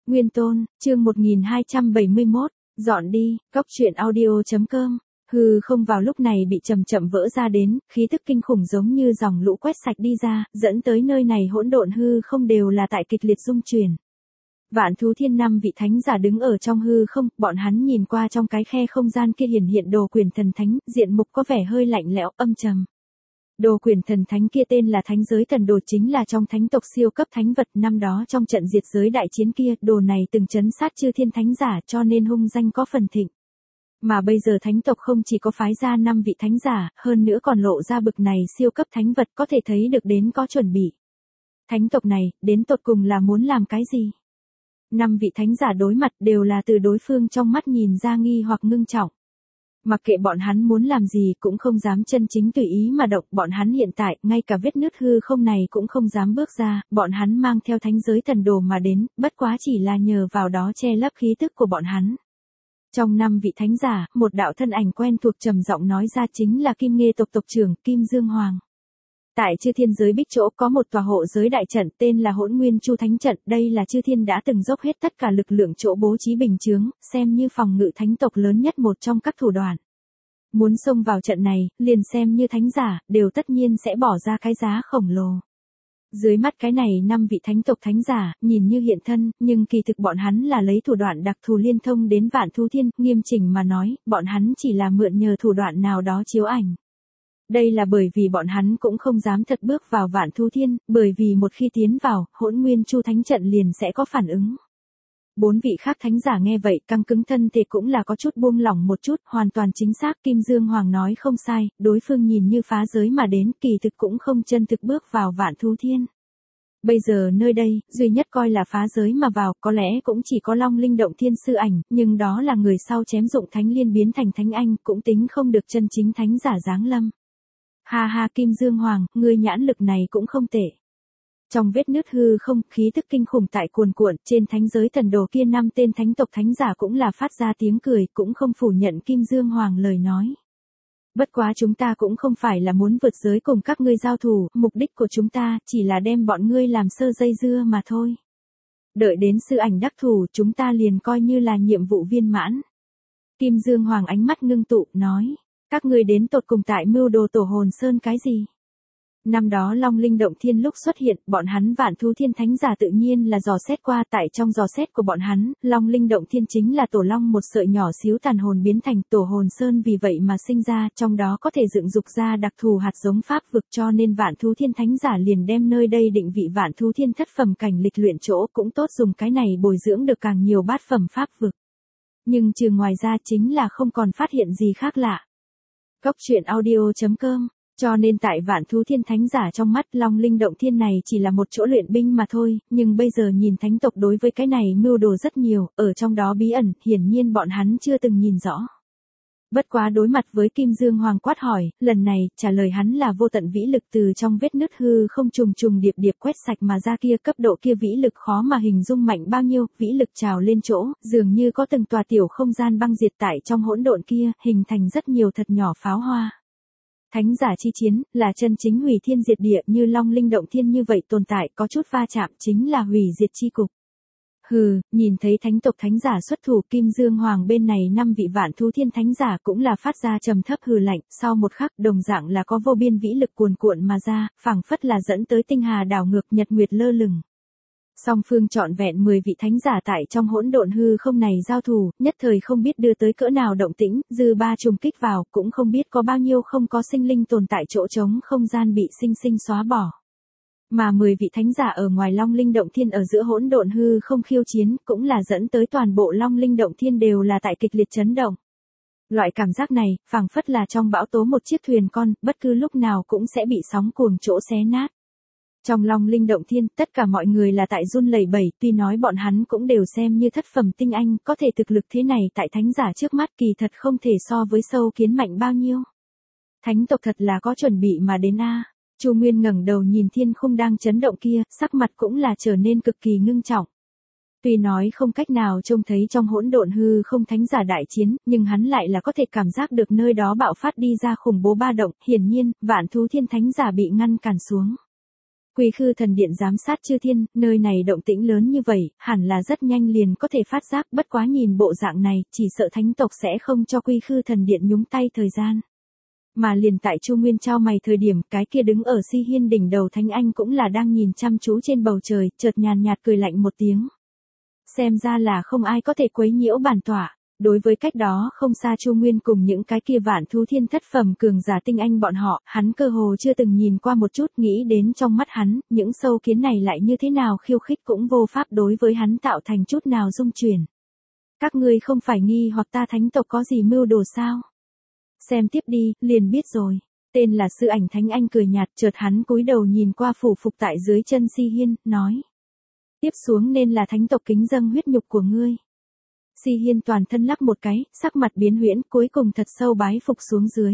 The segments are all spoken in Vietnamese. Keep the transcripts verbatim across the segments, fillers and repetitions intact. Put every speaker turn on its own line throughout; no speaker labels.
Nguyên Tôn, chương một nghìn hai trăm bảy mươi mốt, dọn đi, cốc truyện audio chấm com. Hư không vào lúc này bị chậm chậm vỡ ra đến, khí tức kinh khủng giống như dòng lũ quét sạch đi ra, dẫn tới nơi này hỗn độn hư không đều là tại kịch liệt rung chuyển. Vạn Thú Thiên năm vị thánh giả đứng ở trong hư không, bọn hắn nhìn qua trong cái khe không gian kia hiển hiện Đồ Quyền Thần Thánh, diện mục có vẻ hơi lạnh lẽo, âm trầm. Đồ Quyền Thần Thánh kia tên là Thánh Giới Thần Đồ, chính là trong thánh tộc siêu cấp thánh vật, năm đó trong trận diệt giới đại chiến kia, đồ này từng trấn sát chư thiên thánh giả, cho nên hung danh có phần thịnh. Mà bây giờ thánh tộc không chỉ có phái ra năm vị thánh giả, hơn nữa còn lộ ra bực này siêu cấp thánh vật, có thể thấy được đến có chuẩn bị. Thánh tộc này, đến tột cùng là muốn làm cái gì? Năm vị thánh giả đối mặt đều là từ đối phương trong mắt nhìn ra nghi hoặc ngưng trọng. Mặc kệ bọn hắn muốn làm gì cũng không dám chân chính tùy ý mà động, bọn hắn hiện tại, ngay cả vết nứt hư không này cũng không dám bước ra, bọn hắn mang theo thánh giới thần đồ mà đến, bất quá chỉ là nhờ vào đó che lấp khí tức của bọn hắn. Trong năm vị thánh giả, một đạo thân ảnh quen thuộc trầm giọng nói ra chính là Kim Nghê tộc tộc trưởng, Kim Dương Hoàng. Tại chư thiên giới bích chỗ có một tòa hộ giới đại trận tên là Hỗn Nguyên Chu Thánh Trận, đây là chư thiên đã từng dốc hết tất cả lực lượng chỗ bố trí bình chướng, xem như phòng ngự thánh tộc lớn nhất một trong các thủ đoạn. Muốn xông vào trận này, liền xem như thánh giả, đều tất nhiên sẽ bỏ ra cái giá khổng lồ. Dưới mắt cái này năm vị thánh tộc thánh giả, nhìn như hiện thân, nhưng kỳ thực bọn hắn là lấy thủ đoạn đặc thù liên thông đến Vạn Thú Thiên, nghiêm chỉnh mà nói, bọn hắn chỉ là mượn nhờ thủ đoạn nào đó chiếu ảnh. Đây là bởi vì bọn hắn cũng không dám thật bước vào Vạn Thú Thiên, bởi vì một khi tiến vào, Hỗn Nguyên Chu Thánh Trận liền sẽ có phản ứng. Bốn vị khác thánh giả nghe vậy, căng cứng thân thể cũng là có chút buông lỏng một chút, hoàn toàn chính xác, Kim Dương Hoàng nói không sai, đối phương nhìn như phá giới mà đến, kỳ thực cũng không chân thực bước vào Vạn Thú Thiên. Bây giờ nơi đây, duy nhất coi là phá giới mà vào, có lẽ cũng chỉ có Long Linh Động Thiên Sư Ảnh, nhưng đó là người sau chém dụng Thánh Liên biến thành Thánh Anh, cũng tính không được chân chính thánh giả giáng lâm. Ha ha, Kim Dương Hoàng, ngươi nhãn lực này cũng không tệ. Trong vết nứt hư không, khí tức kinh khủng tại cuồn cuộn, trên thánh giới thần đồ kia năm tên thánh tộc thánh giả cũng là phát ra tiếng cười, cũng không phủ nhận Kim Dương Hoàng lời nói. Bất quá chúng ta cũng không phải là muốn vượt giới cùng các ngươi giao thủ, mục đích của chúng ta chỉ là đem bọn ngươi làm sơ dây dưa mà thôi. Đợi đến sư ảnh đắc thủ, chúng ta liền coi như là nhiệm vụ viên mãn. Kim Dương Hoàng ánh mắt ngưng tụ, nói, các ngươi đến tột cùng tại mưu đồ tổ hồn sơn cái gì? Năm đó Long Linh Động Thiên lúc xuất hiện, bọn hắn Vạn Thú Thiên thánh giả tự nhiên là dò xét qua, tại trong dò xét của bọn hắn, Long Linh Động Thiên chính là tổ long một sợi nhỏ xíu tàn hồn biến thành tổ hồn sơn, vì vậy mà sinh ra, trong đó có thể dựng dục ra đặc thù hạt giống pháp vực, cho nên Vạn Thú Thiên thánh giả liền đem nơi đây định vị Vạn Thú Thiên thất phẩm cảnh lịch luyện chỗ, cũng tốt dùng cái này bồi dưỡng được càng nhiều bát phẩm pháp vực. Nhưng trừ ngoài ra chính là không còn phát hiện gì khác lạ. Cốc truyện audio chấm com. Cho nên tại Vạn Thú Thiên thánh giả trong mắt, Long Linh Động Thiên này chỉ là một chỗ luyện binh mà thôi, nhưng bây giờ nhìn thánh tộc đối với cái này mưu đồ rất nhiều, ở trong đó bí ẩn, hiển nhiên bọn hắn chưa từng nhìn rõ. Bất quá đối mặt với Kim Dương Hoàng quát hỏi, lần này, trả lời hắn là vô tận vĩ lực từ trong vết nứt hư không trùng trùng điệp điệp quét sạch mà ra, kia cấp độ kia vĩ lực khó mà hình dung mạnh bao nhiêu, vĩ lực trào lên chỗ, dường như có từng tòa tiểu không gian băng diệt tại trong hỗn độn kia, hình thành rất nhiều thật nhỏ pháo hoa. Thánh giả chi chiến, là chân chính hủy thiên diệt địa, như Long Linh Động Thiên như vậy tồn tại, có chút va chạm chính là hủy diệt chi cục. Hừ, nhìn thấy thánh tộc thánh giả xuất thủ, Kim Dương Hoàng bên này năm vị Vạn Thú Thiên thánh giả cũng là phát ra trầm thấp hừ lạnh, sau một khắc đồng dạng là có vô biên vĩ lực cuồn cuộn mà ra, phảng phất là dẫn tới tinh hà đảo ngược, nhật nguyệt lơ lửng. Song phương trọn vẹn mười vị thánh giả tại trong hỗn độn hư không này giao thủ, nhất thời không biết đưa tới cỡ nào động tĩnh, dư ba trùng kích vào, cũng không biết có bao nhiêu không có sinh linh tồn tại chỗ trống không gian bị sinh sinh xóa bỏ. Mà mười vị thánh giả ở ngoài Long Linh Động Thiên ở giữa hỗn độn hư không khiêu chiến, cũng là dẫn tới toàn bộ Long Linh Động Thiên đều là tại kịch liệt chấn động. Loại cảm giác này, phảng phất là trong bão tố một chiếc thuyền con, bất cứ lúc nào cũng sẽ bị sóng cuồng chỗ xé nát. Trong Long Linh Động Thiên, tất cả mọi người là tại run lẩy bẩy, tuy nói bọn hắn cũng đều xem như thất phẩm tinh anh, có thể thực lực thế này tại thánh giả trước mắt kỳ thật không thể so với sâu kiến mạnh bao nhiêu. Thánh tộc thật là có chuẩn bị mà đến a. Chu Nguyên ngẩng đầu nhìn thiên khung đang chấn động kia, sắc mặt cũng là trở nên cực kỳ ngưng trọng. Tuy nói không cách nào trông thấy trong hỗn độn hư không thánh giả đại chiến, nhưng hắn lại là có thể cảm giác được nơi đó bạo phát đi ra khủng bố ba động, hiển nhiên, Vạn Thú Thiên thánh giả bị ngăn cản xuống. Quy Khư Thần Điện giám sát chư thiên, nơi này động tĩnh lớn như vậy, hẳn là rất nhanh liền có thể phát giác, bất quá nhìn bộ dạng này, chỉ sợ thánh tộc sẽ không cho Quy Khư Thần Điện nhúng tay thời gian. Mà liền tại Chu Nguyên trao mày thời điểm, cái kia đứng ở Si Hiên đỉnh đầu Thánh Anh cũng là đang nhìn chăm chú trên bầu trời, chợt nhàn nhạt cười lạnh một tiếng. Xem ra là không ai có thể quấy nhiễu bản tọa. Đối với cách đó không xa Chu Nguyên cùng những cái kia vạn thú thiên thất phẩm cường giả tinh anh bọn họ, hắn cơ hồ chưa từng nhìn qua một chút, nghĩ đến trong mắt hắn, những sâu kiến này lại như thế nào khiêu khích cũng vô pháp đối với hắn tạo thành chút nào dung chuyển. Các ngươi không phải nghi hoặc ta thánh tộc có gì mưu đồ sao? Xem tiếp đi, liền biết rồi. Tên là Sư Ảnh Thánh Anh cười nhạt, chợt hắn cúi đầu nhìn qua phủ phục tại dưới chân Si Hiên, nói. Tiếp xuống nên là thánh tộc kính dâng huyết nhục của ngươi. Si Hiên toàn thân lắc một cái, sắc mặt biến huyễn, cuối cùng thật sâu bái phục xuống dưới.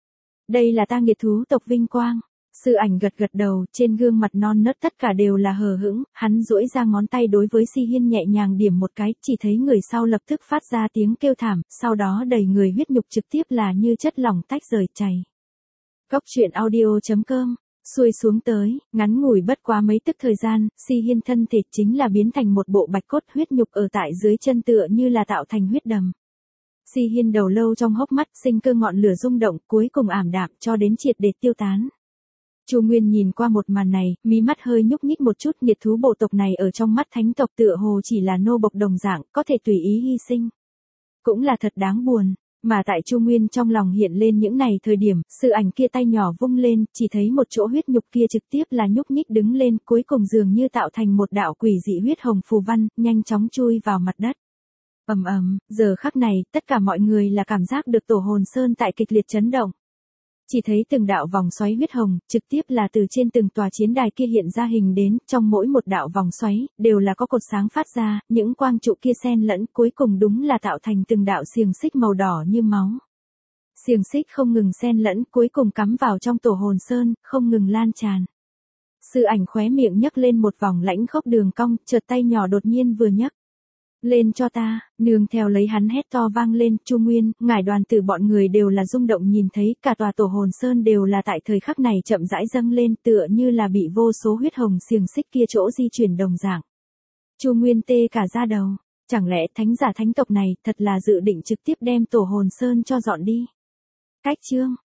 Đây là ta nghiệt thú tộc vinh quang. Sư Ảnh gật gật đầu, trên gương mặt non nớt tất cả đều là hờ hững, hắn duỗi ra ngón tay đối với Si Hiên nhẹ nhàng điểm một cái, chỉ thấy người sau lập tức phát ra tiếng kêu thảm, sau đó đầy người huyết nhục trực tiếp là như chất lỏng tách rời chảy. Cốc truyện audio chấm com. Xuôi xuống tới, ngắn ngủi bất quá mấy tức thời gian, Si Hiên thân thể chính là biến thành một bộ bạch cốt huyết nhục ở tại dưới chân tựa như là tạo thành huyết đầm. Si Hiên đầu lâu trong hốc mắt sinh cơ ngọn lửa rung động, cuối cùng ảm đạm cho đến triệt để tiêu tán. Chu Nguyên nhìn qua một màn này, mí mắt hơi nhúc nhích một chút, nghiệt thú bộ tộc này ở trong mắt thánh tộc tựa hồ chỉ là nô bộc đồng dạng, có thể tùy ý hy sinh. Cũng là thật đáng buồn. Mà tại Chu Nguyên trong lòng hiện lên những này thời điểm, Sư Ảnh kia tay nhỏ vung lên, chỉ thấy một chỗ huyết nhục kia trực tiếp là nhúc nhích đứng lên, cuối cùng dường như tạo thành một đạo quỷ dị huyết hồng phù văn, nhanh chóng chui vào mặt đất. Ầm ầm, giờ khắc này, tất cả mọi người là cảm giác được tổ hồn sơn tại kịch liệt chấn động. Chỉ thấy từng đạo vòng xoáy huyết hồng, trực tiếp là từ trên từng tòa chiến đài kia hiện ra hình đến, trong mỗi một đạo vòng xoáy, đều là có cột sáng phát ra, những quang trụ kia xen lẫn, cuối cùng đúng là tạo thành từng đạo xiềng xích màu đỏ như máu. Xiềng xích không ngừng xen lẫn, cuối cùng cắm vào trong tổ hồn sơn, không ngừng lan tràn. Sư Ảnh khóe miệng nhấc lên một vòng lãnh khốc đường cong, chợt tay nhỏ đột nhiên vừa nhấc. Lên cho ta, nương theo lấy hắn hét to vang lên, Chu Nguyên, ngải đoàn tử bọn người đều là rung động nhìn thấy, cả tòa tổ hồn sơn đều là tại thời khắc này chậm rãi dâng lên, tựa như là bị vô số huyết hồng xiềng xích kia chỗ di chuyển đồng dạng. Chu Nguyên tê cả da đầu, chẳng lẽ thánh giả thánh tộc này thật là dự định trực tiếp đem tổ hồn sơn cho dọn đi? Cách chương